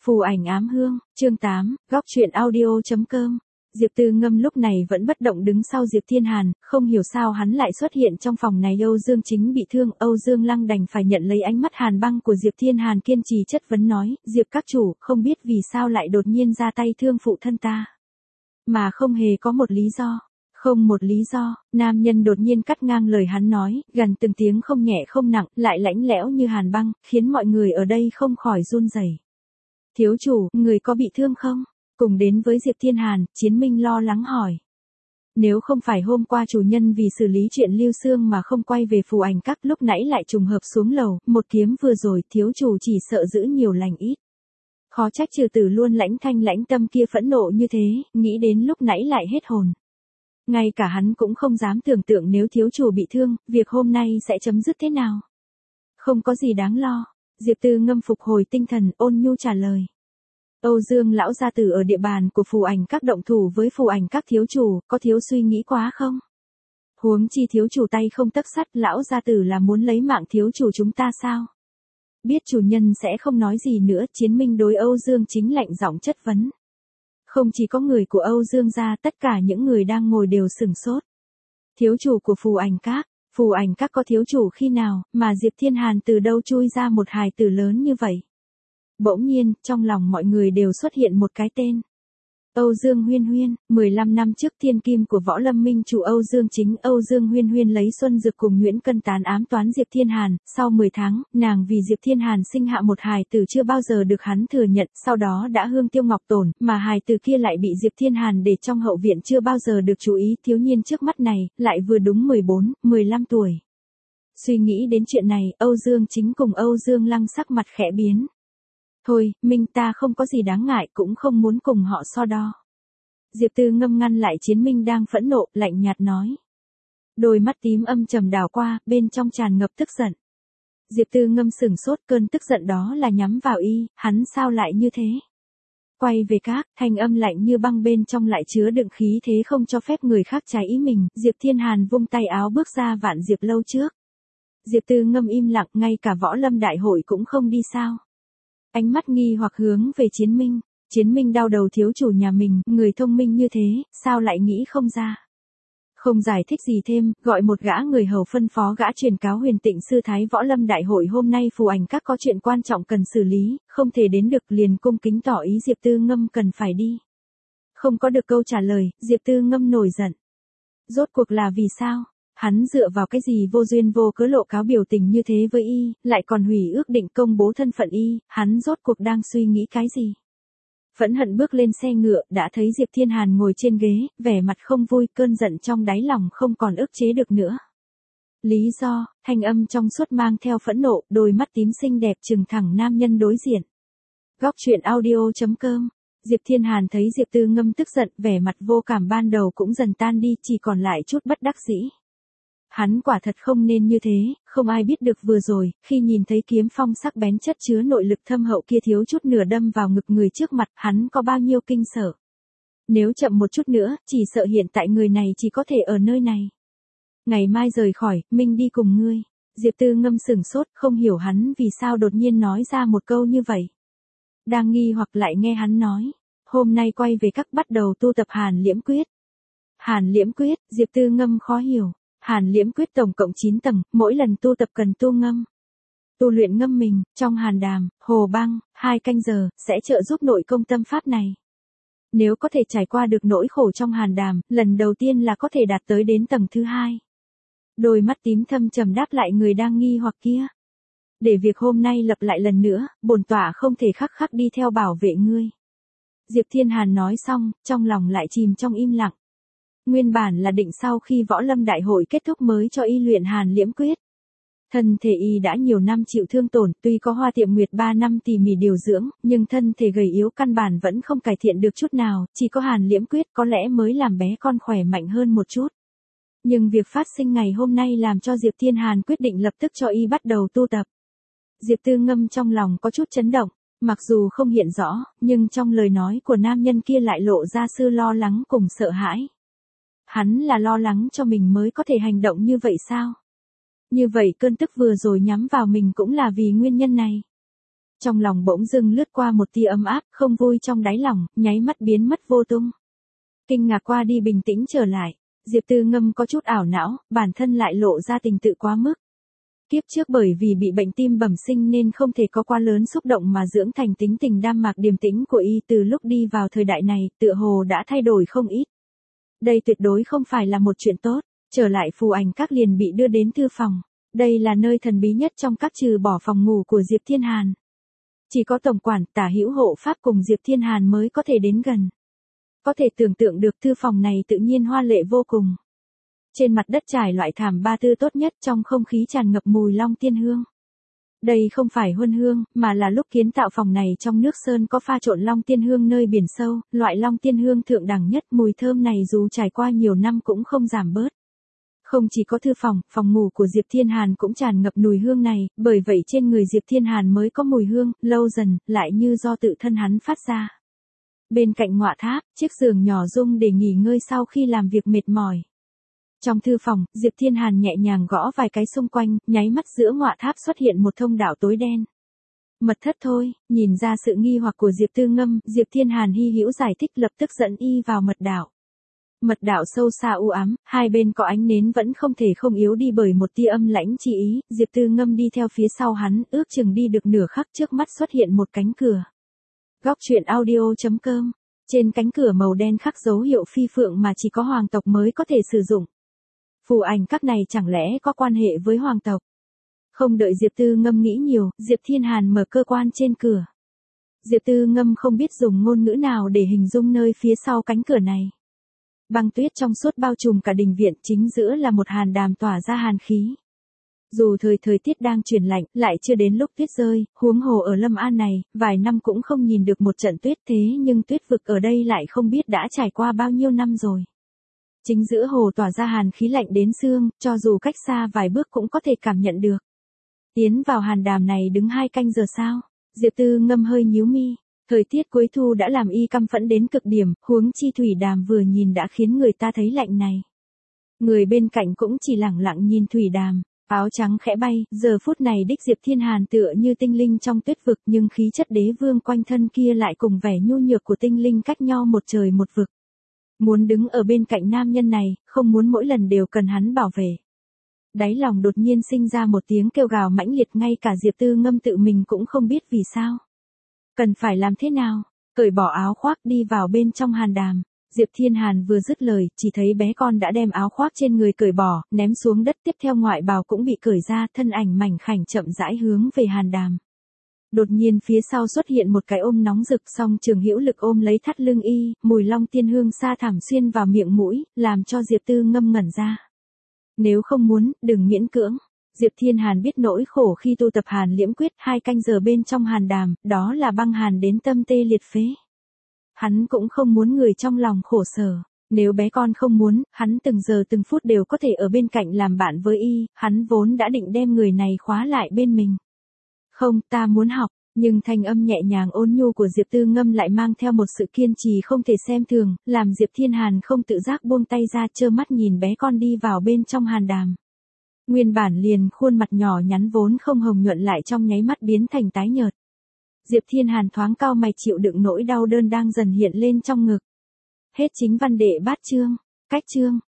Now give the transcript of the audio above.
Phù ảnh ám hương, chương 8, góc truyện audio.com. Diệp Tư Ngâm lúc này vẫn bất động đứng sau Diệp Thiên Hàn, không hiểu sao hắn lại xuất hiện trong phòng này. Âu Dương Chính bị thương, Âu Dương Lăng đành phải nhận lấy ánh mắt hàn băng của Diệp Thiên Hàn, kiên trì chất vấn nói, Diệp các chủ, không biết vì sao lại đột nhiên ra tay thương phụ thân ta. Mà không hề có một lý do. Không một lý do, nam nhân đột nhiên cắt ngang lời hắn nói, gần từng tiếng không nhẹ không nặng, lại lãnh lẽo như hàn băng, khiến mọi người ở đây không khỏi run rẩy. Thiếu chủ, người có bị thương không? Cùng đến với Diệp Thiên Hàn, Chiến Minh lo lắng hỏi. Nếu không phải hôm qua chủ nhân vì xử lý chuyện Lưu Xương mà không quay về Phù Ảnh Các, lúc nãy lại trùng hợp xuống lầu, một kiếm vừa rồi thiếu chủ chỉ sợ giữ nhiều lành ít. Khó trách trừ tử luôn lãnh thanh lãnh tâm kia phẫn nộ như thế, nghĩ đến lúc nãy lại hết hồn. Ngay cả hắn cũng không dám tưởng tượng nếu thiếu chủ bị thương, việc hôm nay sẽ chấm dứt thế nào. Không có gì đáng lo. Diệp Tư Ngâm phục hồi tinh thần, ôn nhu trả lời. Âu Dương lão gia tử ở địa bàn của Phù Ảnh Các động thủ với Phù Ảnh Các thiếu chủ, có thiếu suy nghĩ quá không? Huống chi thiếu chủ tay không tấc sắt, lão gia tử là muốn lấy mạng thiếu chủ chúng ta sao? Biết chủ nhân sẽ không nói gì nữa, Chiến Minh đối Âu Dương Chính lạnh giọng chất vấn. Không chỉ có người của Âu Dương gia, tất cả những người đang ngồi đều sửng sốt. Thiếu chủ của Phù Ảnh Các, Phù Ảnh Các có thiếu chủ khi nào, mà Diệp Thiên Hàn từ đâu chui ra một hài tử lớn như vậy? Bỗng nhiên, trong lòng mọi người đều xuất hiện một cái tên. Âu Dương Huyên Huyên, 15 năm trước thiên kim của Võ Lâm Minh chủ Âu Dương Chính, Âu Dương Huyên Huyên lấy Xuân Dược cùng Nguyễn Cân tán ám toán Diệp Thiên Hàn, sau 10 tháng, nàng vì Diệp Thiên Hàn sinh hạ một hài tử chưa bao giờ được hắn thừa nhận, sau đó đã hương tiêu ngọc tổn, mà hài tử kia lại bị Diệp Thiên Hàn để trong hậu viện chưa bao giờ được chú ý, thiếu niên trước mắt này, lại vừa đúng 14, 15 tuổi. Suy nghĩ đến chuyện này, Âu Dương Chính cùng Âu Dương Lăng sắc mặt khẽ biến. Thôi, Minh ta không có gì đáng ngại, cũng không muốn cùng họ so đo. Diệp Tư Ngâm ngăn lại Chiến Minh đang phẫn nộ, lạnh nhạt nói. Đôi mắt tím âm trầm đảo qua, bên trong tràn ngập tức giận. Diệp Tư Ngâm sửng sốt, cơn tức giận đó là nhắm vào y, hắn sao lại như thế? Quay về các, thanh âm lạnh như băng bên trong lại chứa đựng khí thế không cho phép người khác trái ý mình. Diệp Thiên Hàn vung tay áo bước ra Vạn Diệp lâu trước. Diệp Tư Ngâm im lặng, ngay cả Võ Lâm đại hội cũng không đi sao? Ánh mắt nghi hoặc hướng về Chiến Minh. Chiến Minh đau đầu, thiếu chủ nhà mình, người thông minh như thế, sao lại nghĩ không ra? Không giải thích gì thêm, gọi một gã người hầu phân phó gã truyền cáo Huyền Tịnh sư thái Võ Lâm đại hội hôm nay Phù Ảnh Các có chuyện quan trọng cần xử lý, không thể đến được, liền cung kính tỏ ý Diệp Tư Ngâm cần phải đi. Không có được câu trả lời, Diệp Tư Ngâm nổi giận. Rốt cuộc là vì sao? Hắn dựa vào cái gì vô duyên vô cớ lộ cáo biểu tình như thế với y, lại còn hủy ước định công bố thân phận y, hắn rốt cuộc đang suy nghĩ cái gì? Phẫn hận bước lên xe ngựa, đã thấy Diệp Thiên Hàn ngồi trên ghế, vẻ mặt không vui, cơn giận trong đáy lòng không còn ức chế được nữa. Lý do, thanh âm trong suốt mang theo phẫn nộ, đôi mắt tím xinh đẹp trừng thẳng nam nhân đối diện. Góc truyện audio.com. Diệp Thiên Hàn thấy Diệp Tư Ngâm tức giận, vẻ mặt vô cảm ban đầu cũng dần tan đi, chỉ còn lại chút bất đắc dĩ. Hắn quả thật không nên như thế, không ai biết được vừa rồi, khi nhìn thấy kiếm phong sắc bén chất chứa nội lực thâm hậu kia thiếu chút nửa đâm vào ngực người trước mặt, hắn có bao nhiêu kinh sợ. Nếu chậm một chút nữa, chỉ sợ hiện tại người này chỉ có thể ở nơi này. Ngày mai rời khỏi, Minh đi cùng ngươi. Diệp Tư Ngâm sửng sốt, không hiểu hắn vì sao đột nhiên nói ra một câu như vậy. Đang nghi hoặc lại nghe hắn nói, hôm nay quay về các bắt đầu tu tập Hàn Liễm Quyết. Hàn Liễm Quyết, Diệp Tư Ngâm khó hiểu. Hàn Liễm Quyết tổng cộng 9 tầng, mỗi lần tu tập cần tu ngâm. Tu luyện ngâm mình, trong hàn đàm, hồ băng, 2 canh giờ, sẽ trợ giúp nội công tâm pháp này. Nếu có thể trải qua được nỗi khổ trong hàn đàm, lần đầu tiên là có thể đạt tới đến tầng thứ 2. Đôi mắt tím thâm trầm đáp lại người đang nghi hoặc kia. Để việc hôm nay lặp lại lần nữa, bổn tọa không thể khắc khắc đi theo bảo vệ ngươi. Diệp Thiên Hàn nói xong, trong lòng lại chìm trong im lặng. Nguyên bản là định sau khi Võ Lâm đại hội kết thúc mới cho y luyện Hàn Liễm Quyết. Thân thể y đã nhiều năm chịu thương tổn, tuy có Hoa Tiệm Nguyệt 3 năm tỉ mỉ điều dưỡng, nhưng thân thể gầy yếu căn bản vẫn không cải thiện được chút nào, chỉ có Hàn Liễm Quyết có lẽ mới làm bé con khỏe mạnh hơn một chút. Nhưng việc phát sinh ngày hôm nay làm cho Diệp Thiên Hàn quyết định lập tức cho y bắt đầu tu tập. Diệp Tư Ngâm trong lòng có chút chấn động, mặc dù không hiện rõ, nhưng trong lời nói của nam nhân kia lại lộ ra sự lo lắng cùng sợ hãi. Hắn là lo lắng cho mình mới có thể hành động như vậy sao? Như vậy cơn tức vừa rồi nhắm vào mình cũng là vì nguyên nhân này. Trong lòng bỗng dưng lướt qua một tia ấm áp, không vui trong đáy lòng, nháy mắt biến mất vô tung. Kinh ngạc qua đi bình tĩnh trở lại, Diệp Tư Ngâm có chút ảo não, bản thân lại lộ ra tình tự quá mức. Kiếp trước bởi vì bị bệnh tim bẩm sinh nên không thể có quá lớn xúc động mà dưỡng thành tính tình đam mạc điềm tĩnh của y, từ lúc đi vào thời đại này, tựa hồ đã thay đổi không ít. Đây tuyệt đối không phải là một chuyện tốt. Trở lại Phù Ảnh Các liền bị đưa đến thư phòng. Đây là nơi thần bí nhất trong các trừ bỏ phòng ngủ của Diệp Thiên Hàn. Chỉ có tổng quản, tả hữu hộ pháp cùng Diệp Thiên Hàn mới có thể đến gần. Có thể tưởng tượng được thư phòng này tự nhiên hoa lệ vô cùng. Trên mặt đất trải loại thảm ba tư tốt nhất, trong không khí tràn ngập mùi long tiên hương. Đây không phải huân hương, mà là lúc kiến tạo phòng này trong nước sơn có pha trộn long tiên hương nơi biển sâu, loại long tiên hương thượng đẳng nhất, mùi thơm này dù trải qua nhiều năm cũng không giảm bớt. Không chỉ có thư phòng, phòng ngủ của Diệp Thiên Hàn cũng tràn ngập mùi hương này, bởi vậy trên người Diệp Thiên Hàn mới có mùi hương, lâu dần, lại như do tự thân hắn phát ra. Bên cạnh ngọa tháp, chiếc giường nhỏ dùng để nghỉ ngơi sau khi làm việc mệt mỏi. Trong thư phòng, Diệp Thiên Hàn nhẹ nhàng gõ vài cái xung quanh, nháy mắt giữa ngọa tháp xuất hiện một thông đạo tối đen. Mật thất thôi, nhìn ra sự nghi hoặc của Diệp Tư Ngâm, Diệp Thiên Hàn hy hữu giải thích lập tức dẫn y vào mật đạo. Mật đạo sâu xa u ám, hai bên có ánh nến vẫn không thể không yếu đi bởi một tia âm lãnh chi ý, Diệp Tư Ngâm đi theo phía sau hắn, ước chừng đi được nửa khắc trước mắt xuất hiện một cánh cửa. Góc truyện audio.com. Trên cánh cửa màu đen khắc dấu hiệu phi phượng mà chỉ có hoàng tộc mới có thể sử dụng. Phù Ảnh Các này chẳng lẽ có quan hệ với hoàng tộc? Không đợi Diệp Tư Ngâm nghĩ nhiều, Diệp Thiên Hàn mở cơ quan trên cửa. Diệp Tư Ngâm không biết dùng ngôn ngữ nào để hình dung nơi phía sau cánh cửa này. Băng tuyết trong suốt bao trùm cả đình viện, chính giữa là một hàn đàm tỏa ra hàn khí. Dù thời tiết đang chuyển lạnh, lại chưa đến lúc tuyết rơi, huống hồ ở Lâm An này, vài năm cũng không nhìn được một trận tuyết, thế nhưng tuyết vực ở đây lại không biết đã trải qua bao nhiêu năm rồi. Chính giữa hồ tỏa ra hàn khí lạnh đến xương, cho dù cách xa vài bước cũng có thể cảm nhận được. Tiến vào hàn đàm này đứng 2 canh giờ sao? Diệp Tư Ngâm hơi nhíu mi. Thời tiết cuối thu đã làm y căm phẫn đến cực điểm, huống chi thủy đàm vừa nhìn đã khiến người ta thấy lạnh này. Người bên cạnh cũng chỉ lẳng lặng nhìn thủy đàm, áo trắng khẽ bay, giờ phút này đích Diệp Thiên Hàn tựa như tinh linh trong tuyết vực, nhưng khí chất đế vương quanh thân kia lại cùng vẻ nhu nhược của tinh linh cách nhau một trời một vực. Muốn đứng ở bên cạnh nam nhân này, không muốn mỗi lần đều cần hắn bảo vệ. Đáy lòng đột nhiên sinh ra một tiếng kêu gào mãnh liệt, ngay cả Diệp Tư Ngâm tự mình cũng không biết vì sao. Cần phải làm thế nào? Cởi bỏ áo khoác đi vào bên trong hàn đàm. Diệp Thiên Hàn vừa dứt lời, chỉ thấy bé con đã đem áo khoác trên người cởi bỏ, ném xuống đất, tiếp theo ngoại bào cũng bị cởi ra, thân ảnh mảnh khảnh chậm rãi hướng về hàn đàm. Đột nhiên phía sau xuất hiện một cái ôm nóng rực, song trường hữu lực ôm lấy thắt lưng y, mùi long tiên hương xa thẳm xuyên vào miệng mũi, làm cho Diệp Tư Ngâm ngẩn ra. Nếu không muốn, đừng miễn cưỡng. Diệp Thiên Hàn biết nỗi khổ khi tu tập Hàn Liễm Quyết, 2 canh giờ bên trong hàn đàm, đó là băng hàn đến tâm tê liệt phế. Hắn cũng không muốn người trong lòng khổ sở. Nếu bé con không muốn, hắn từng giờ từng phút đều có thể ở bên cạnh làm bạn với y, hắn vốn đã định đem người này khóa lại bên mình. Không, ta muốn học, nhưng thanh âm nhẹ nhàng ôn nhu của Diệp Tư Ngâm lại mang theo một sự kiên trì không thể xem thường, làm Diệp Thiên Hàn không tự giác buông tay ra, trơ mắt nhìn bé con đi vào bên trong hàn đàm. Nguyên bản liền khuôn mặt nhỏ nhắn vốn không hồng nhuận lại trong nháy mắt biến thành tái nhợt. Diệp Thiên Hàn thoáng cau mày chịu đựng nỗi đau đớn đang dần hiện lên trong ngực. Hết chính văn đệ bát chương. Cách chương.